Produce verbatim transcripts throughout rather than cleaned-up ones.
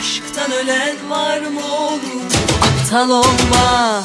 Aşktan ölen var mı oğlum? Aptal olma.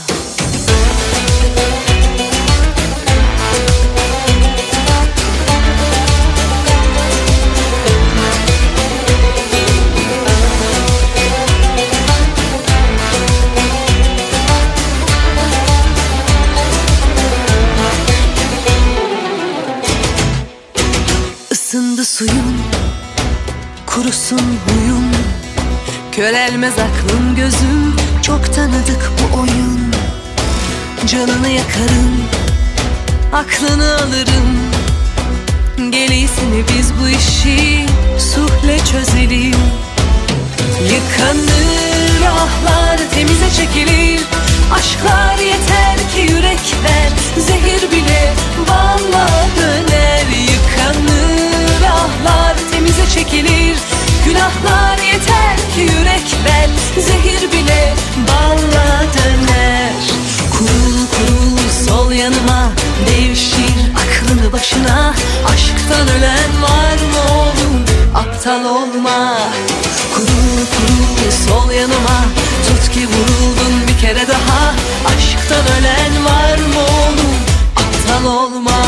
Isındı suyun, kurusun huyun, körelmez aklım gözüm, çok tanıdık bu oyun. Canını yakarım, aklını alırım, gel iyisini biz bu işi sulhle çözelim. Yıkanır ahlar, temize çekilir, aşklar yeter ki yürek ver, zehir bile balla döner. Yıkanır ahlar, temize çekilir, günahlar yeter ki yürek ver, zehir bile balla döner. Kurul kurul sol yanıma, devşir aklını başına, aşktan ölen var mı oğlum? Aptal olma. Kurul kurul sol yanıma, tut ki vuruldun bir kere daha, aşktan ölen var mı oğlum? Aptal olma.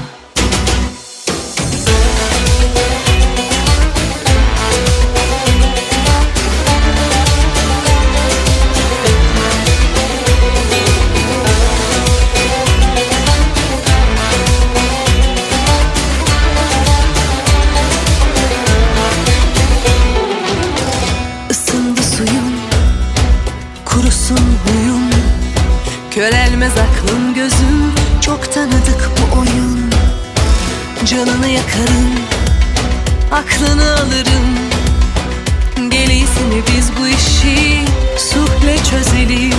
Körelmez aklım gözüm, çok tanıdık bu oyun. Canını yakarım, aklını alırım, gel iyisini biz bu işi sulhle çözelim.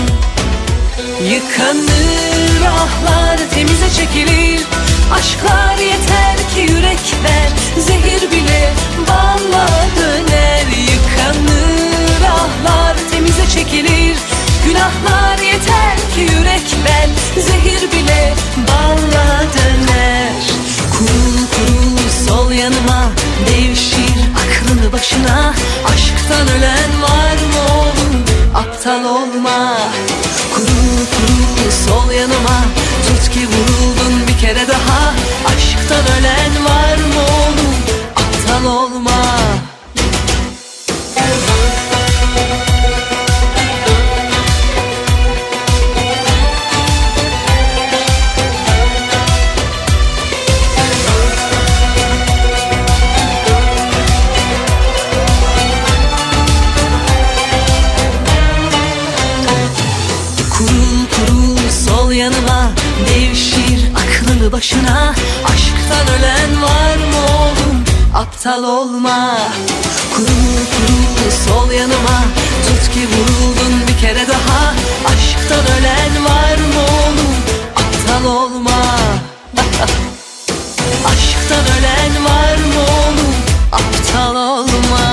Yıkanır ahlar, temize çekilir, aşklar yeter ki yürek ver, zehir bile balla döner. Yıkanır ahlar, temize çekilir, günahlar yeter ki yürek ver, zehir bile balla döner. Kurul kurul sol yanıma, devşir aklını başına, aşktan ölen var mı oğlum? Aptal olma. Kurul kurul sol yanıma, tut ki vuruldun bir kere daha, aşktan ölen var mı oğlum? Aptal olma. Yanıma, devşir aklını başına, aşktan ölen var mı oğlum? Aptal olma. Kurul kurul sol yanıma, tut ki vuruldun bir kere daha, aşktan ölen var mı oğlum? Aptal olma. Aşktan ölen var mı oğlum? Aptal olma.